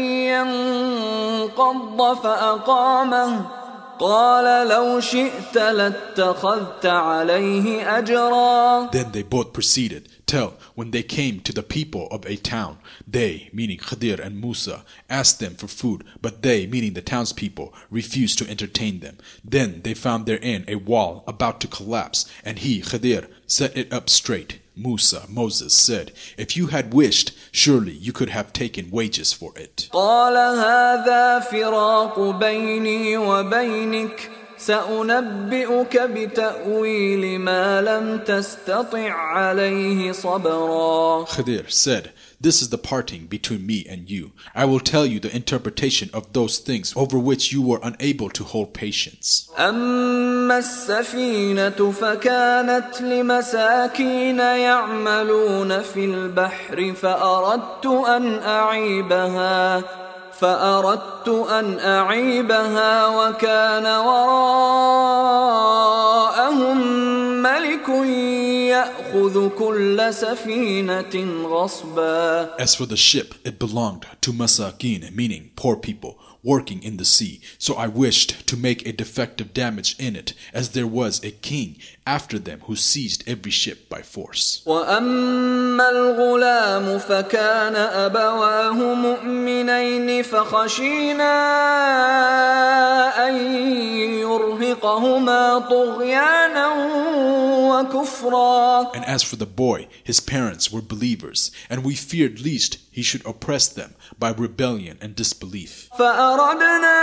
ينقض فأقامه قال لو شئت لاتخذت عليه أجرا. Then they both proceeded, till when they came to the people of a town, they, meaning Khidir and Musa, asked them for food, but they, meaning the townspeople, refused to entertain them. Then they found therein a wall about to collapse, and he, Khidir, set it up straight. Musa, Moses, said, if you had wished, surely you could have taken wages for it. قال هذا فراق بيني وبينك سأنبئك بتأويل ما لم تستطع عليه صبرا. Khidir said, this is the parting between me and you. I will tell you the interpretation of those things over which you were unable to hold patience. أما السفينة فكانت لمساكين يعملون في البحر فأردت أن أعيبها فأردت أن أعيبها وكان وراءهم ملك يأخذ كل سفينة غصبا. As for the ship, it belonged to Masakin, meaning poor people, working in the sea. So I wished to make a defective damage in it, as there was a king after them who seized every ship by force. وأما الغلام فكان أبواه مؤمنين فخشينا أن يرهقهما طغيانا وكفرا. And as for the boy, his parents were believers, and we feared lest he should oppress them by rebellion and disbelief. فأردنا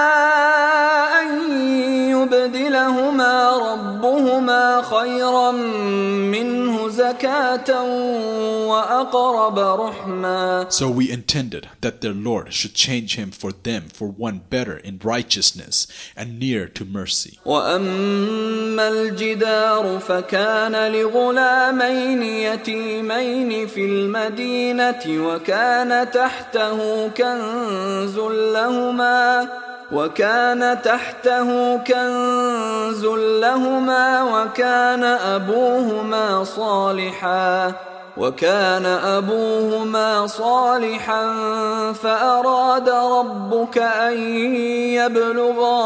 أن يبدلهما ربهما خيرا منه زكاة وأقرب رحما. So we intended that their Lord should change him for them for one better in righteousness and near to mercy. وأما الجدار فكان لغلامين يتيمين في المدينة وكان تحته كنز لهما وكان تحته كنز لهما وكان أبوهما صالحا وكان أبوهما صالحا فأراد ربك أن يبلغا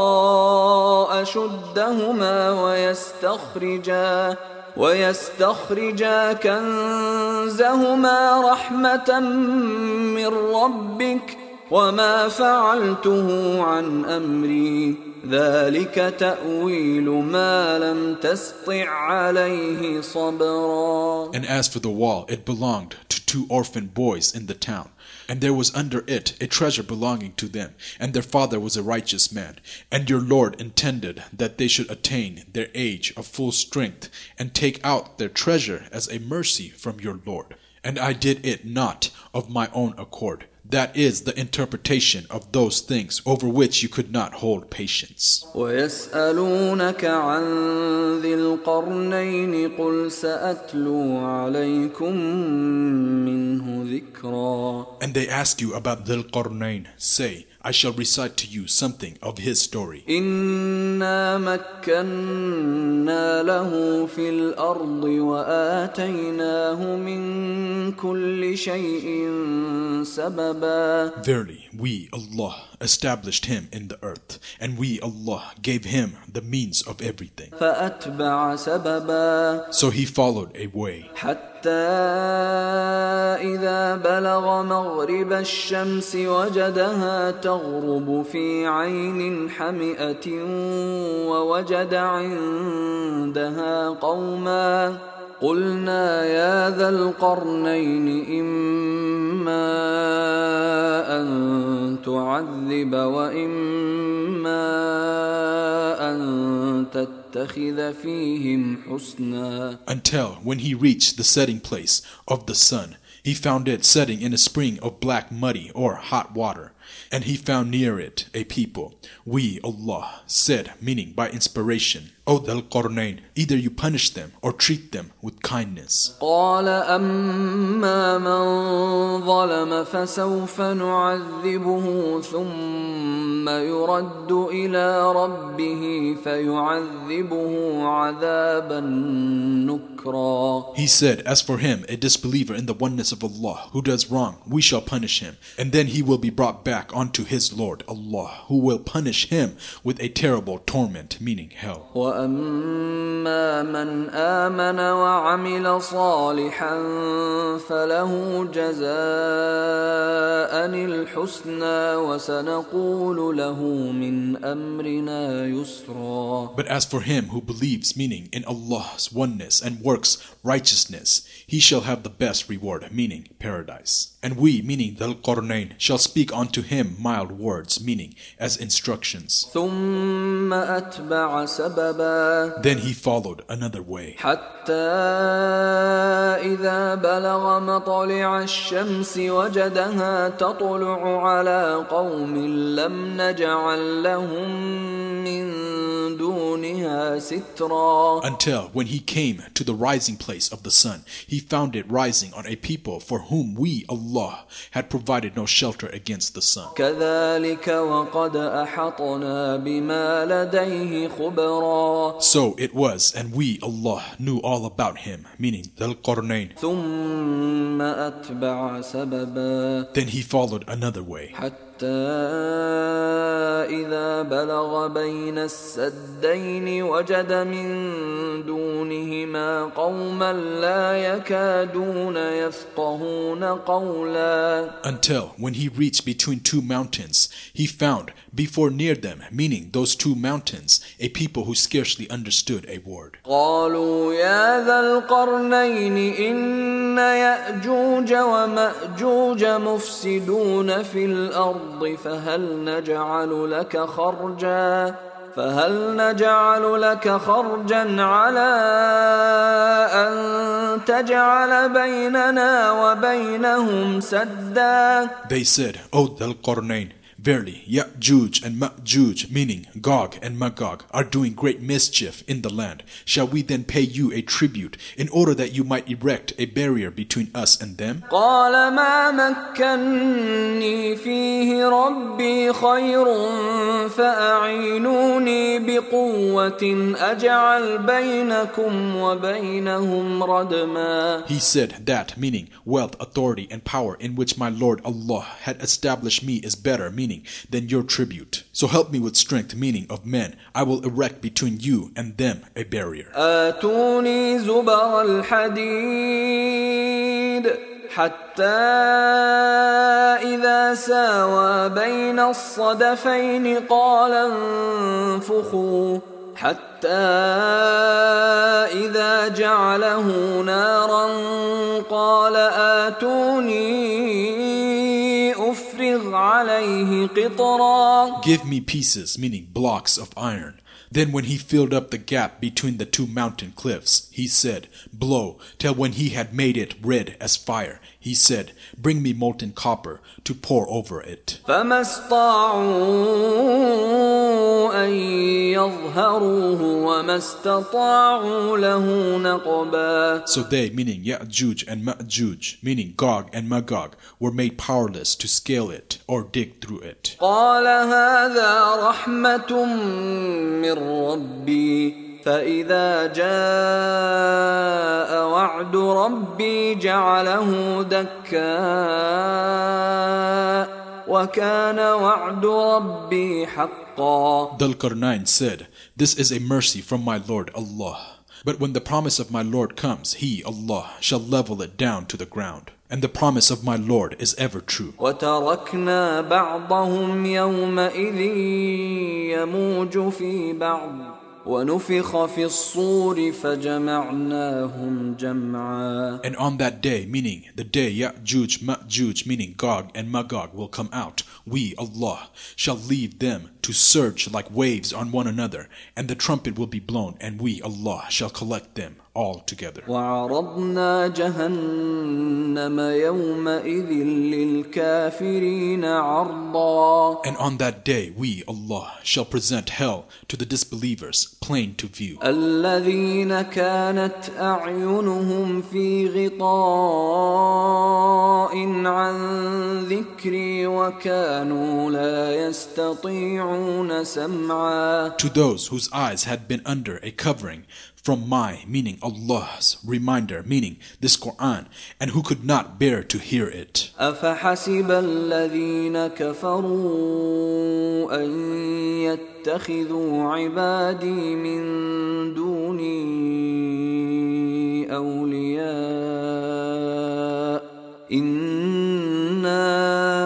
أشدهما ويستخرجا ويستخرجا كنزهما رحمة من ربك وما فعلته عن أمري ذلك تأويل ما لم تسطع عليه صبرا. And as for the wall, it belonged to two orphan boys in the town. And there was under it a treasure belonging to them, and their father was a righteous man. And your Lord intended that they should attain their age of full strength, and take out their treasure as a mercy from your Lord. And I did it not of my own accord. That is the interpretation of those things over which you could not hold patience. وَيَسْأَلُونَكَ عَنْ ذِي الْقَرْنَيْنِ قُلْ سَأَتْلُو عَلَيْكُمْ مِنْهُ ذِكْرًا. And they ask you about Dhul Qarnayn. Say, I shall recite to you something of his story. إِنَّا مَكَّنَّا لَهُ فِي الْأَرْضِ وَآتَيْنَاهُ مِنْ كُلِّ شَيْءٍ سَبَبًا. Verily, we, Allah, established him in the earth, and we, Allah, gave him the means of everything. فَأَتْبَعَ سَبَبًا. So he followed a way. حتى إذا بلغ مغرب الشمس وجدها تغرب في عين حمئة ووجد عندها قوما قلنا يا ذا القرنين إما أن تعذب وإما أن تتخذ فيهم حسنا. Until when he reached the setting place of the sun, he found it setting in a spring of black muddy or hot water, and he found near it a people. We, Allah, said, meaning by inspiration, O Dhul Qarnayn, either you punish them or treat them with kindness. قال أما من ظلم فسوف نعذبه ثم يرد إلى ربه فيعذبه عذابا نكرا. He said, as for him, a disbeliever in the oneness of Allah, who does wrong, we shall punish him, and then he will be brought back unto his Lord, Allah, who will punish him with a terrible torment, meaning hell. وَأَمَّا مَنْ آمَنَ وَعَمِلَ صَالِحًا فَلَهُ جَزَاءً الْحُسْنَى وَسَنَقُولُ لَهُ مِنْ أَمْرِنَا يُسْرًا. But as for him who believes, meaning in Allah's oneness, and works righteousness, he shall have the best reward, meaning paradise. And we, meaning Dhul Qarnayn, shall speak unto him mild words, meaning as instructions. ثُمَّ أَتْبَعَ سَبَبًا. Then he followed another way. حتى إذا بلغ مطلع الشمس وجدها تطلع على قوم لم نجعل لهم من دونها سترا. Until when he came to the rising place of the sun, he found it rising on a people for whom we, Allah, had provided no shelter against the sun. كذلك وقد أحطنا بما لديه خبرا. So it was, and we, Allah, knew all about him, meaning Dhul Qarnayn. ثم أتبع سببا. Then he followed another way. حتى إذا بلغ بين السدين وجد من دونهما قوما لا يكادون يفقهون قولا. Until when he reached between two mountains, he found before near them, meaning those two mountains, a people who scarcely understood a word. قالوا يا ذا القرنين إن يأجوج ومأجوج مفسدون في الأرض فهل نجعل لك خرجا فهل نجعل لك خرجا على أن تجعل بيننا وبينهم سدا. They said, O Dhul Qarnayn, verily, Ya'juj and Ma'juj, meaning Gog and Magog, are doing great mischief in the land. Shall we then pay you a tribute in order that you might erect a barrier between us and them? قال ما مكني فيه ربي خير فأعينوني بقوة أجعل بينكم وبينهم ردما. He said that, meaning wealth, authority, and power in which my Lord Allah had established me is better, meaning than your tribute. So help me with strength, meaning of men. I will erect between you and them a barrier. آتوني زبر الحديد حتى إذا ساوى بين الصدفين قال انفخوا حتى إذا جعله نارا قال آتوني أفرغ عليه قطرا. Give me pieces, meaning blocks of iron. Then when he filled up the gap between the two mountain cliffs, he said, blow, till when he had made it red as fire, he said, bring me molten copper to pour over it. فما استطاعوا أن يظهروه وما استطاعوا له نقبا. So they, meaning Ya'juj and Ma'juj, meaning Gog and Magog, were made powerless to scale it or dig through it. قال هذا رحمة من ربي فإذا جاء وعد ربي جعله دكا وكان وعد ربي حقا. Dhul Qarnayn said, this is a mercy from my Lord Allah. But when the promise of my Lord comes, He, Allah, shall level it down to the ground. And the promise of my Lord is ever true. وتركنا بعضهم يومئذ يموج في بعض ونفخ في الصور فجمعناهم جمعا. And on that day, meaning the day Ya'juj, Ma'juj, meaning Gog and Magog will come out, we, Allah, shall leave them to surge like waves on one another, and the trumpet will be blown, and we, Allah, shall collect them all together. وعرضنا جهنم يومئذ للكافرين عرضا. And on that day, we, Allah, shall present hell to the disbelievers, plain to view. الذين كانت أعينهم في غطاء عن ذكري وكانوا لا يستطيعون سمعا. To those whose eyes had been under a covering from my, meaning Allah's, reminder, meaning this Quran, and who could not bear to hear it. أفحسب الذين كفروا أن يتخذوا عبادي من دوني أولياء إنا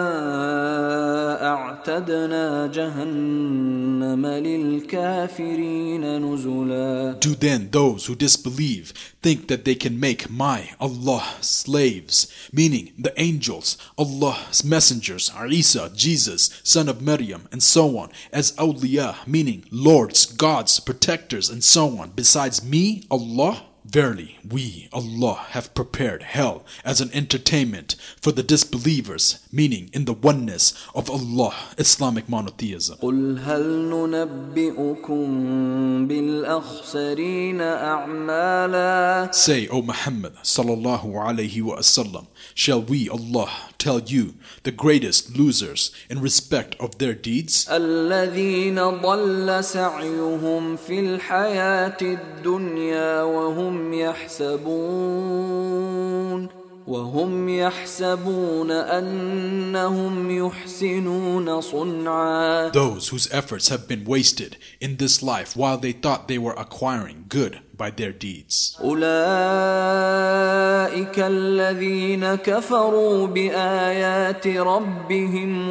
أعتدنا جهنم للكافرين نزلا. Do then those who disbelieve think that they can make my, Allah, slaves, meaning the angels, Allah's messengers, Isa, Jesus, son of Maryam, and so on, as awliya, meaning lords, gods, protectors, and so on, besides me, Allah? Verily, we, Allah, have prepared hell as an entertainment for the disbelievers, meaning in the oneness of Allah, Islamic monotheism. قل هل ننبئكم بالأخسرين أعمالا. Say, O Muhammad sallallahu alayhi wa sallam, shall we, Allah, tell you the greatest losers in respect of their deeds? الذين ضل سعيهم في الحياة الدنيا وهم يحسبون وهم يحسبون أنهم يحسنون صنعا. Those whose efforts have been wasted in this life while they thought they were acquiring good by their deeds. أولئك الذين كفروا بآيات ربهم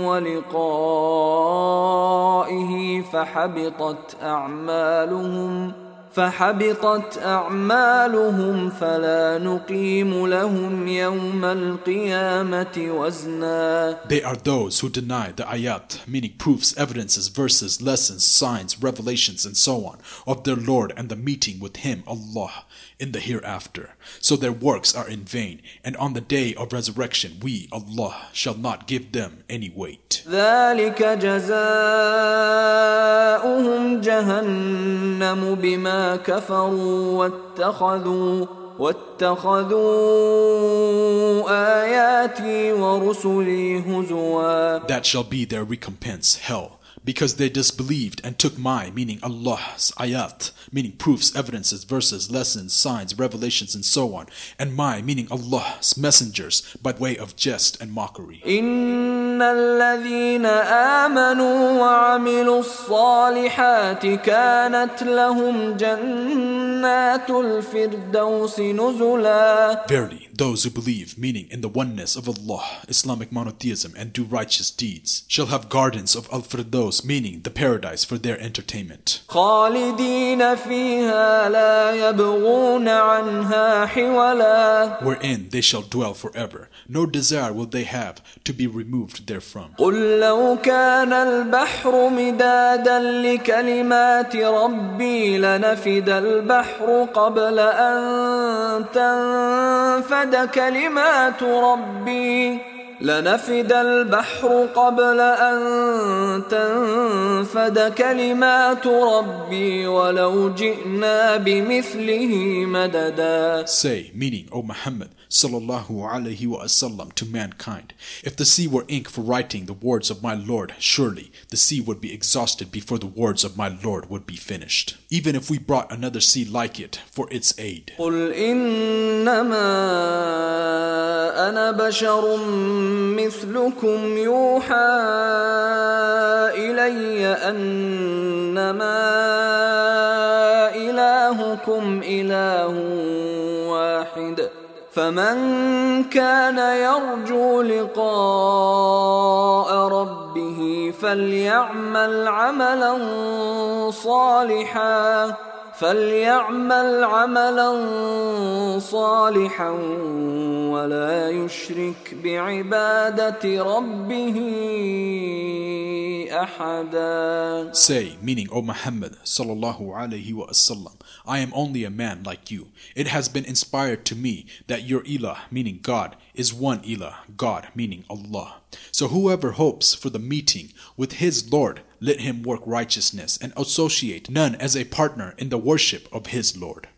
ولقائه فحبطت أعمالهم فحبطت أعمالهم فلا نقيم لهم يوم القيامة وزنا. They are those who deny the ayat, meaning proofs, evidences, verses, lessons, signs, revelations, and so on, of their Lord and the meeting with Him, Allah, in the hereafter. So their works are in vain, and on the day of resurrection we, Allah, shall not give them any weight. ذلك جزاؤهم جهنم بما كفروا واتخذوا واتخذوا آياتي ورسلي هزوا. That shall be their recompense, hell, because they disbelieved and took my, meaning Allah's ayat, meaning proofs, evidences, verses, lessons, signs, revelations, and so on, and my, meaning Allah's messengers, by way of jest and mockery. إن الذين آمنوا وعملوا الصالحات كانت لهم جنات الفردوس نزلا. Verily, those who believe, meaning in the oneness of Allah, Islamic monotheism, and do righteous deeds, shall have gardens of Al-Firdaus, meaning the paradise, for their entertainment. خالدين فيها لا يبغون عنها حولا. Wherein they shall dwell forever, no desire will they have to be removed therefrom. قل لو كان البحر مدادا لكلمات ربي لنفد البحر قبل أن تنفد كلمات ربي لنفد البحر قبل أن تنفد كلمات ربي ولو جئنا بمثله مددا. Say, meaning, O Muhammad sallallahu alaihi wasallam, to mankind, if the sea were ink for writing the words of my Lord, surely the sea would be exhausted before the words of my Lord would be finished, even if we brought another sea like it for its aid. قل إنما أنا بشر مثلكم يوحى إلي أنما إلهكم إله واحد فمن كان يرجو لقاء ربه فليعمل عملا صالحا فليعمل عملا صالحا ولا يشرك بعبادة ربه أحدا. Say, meaning, O Muhammad sallallahu alaihi wasallam, I am only a man like you. It has been inspired to me that your ilah, meaning God, is one ilah, God, meaning Allah. So whoever hopes for the meeting with his Lord, let him work righteousness and associate none as a partner in the worship of his Lord.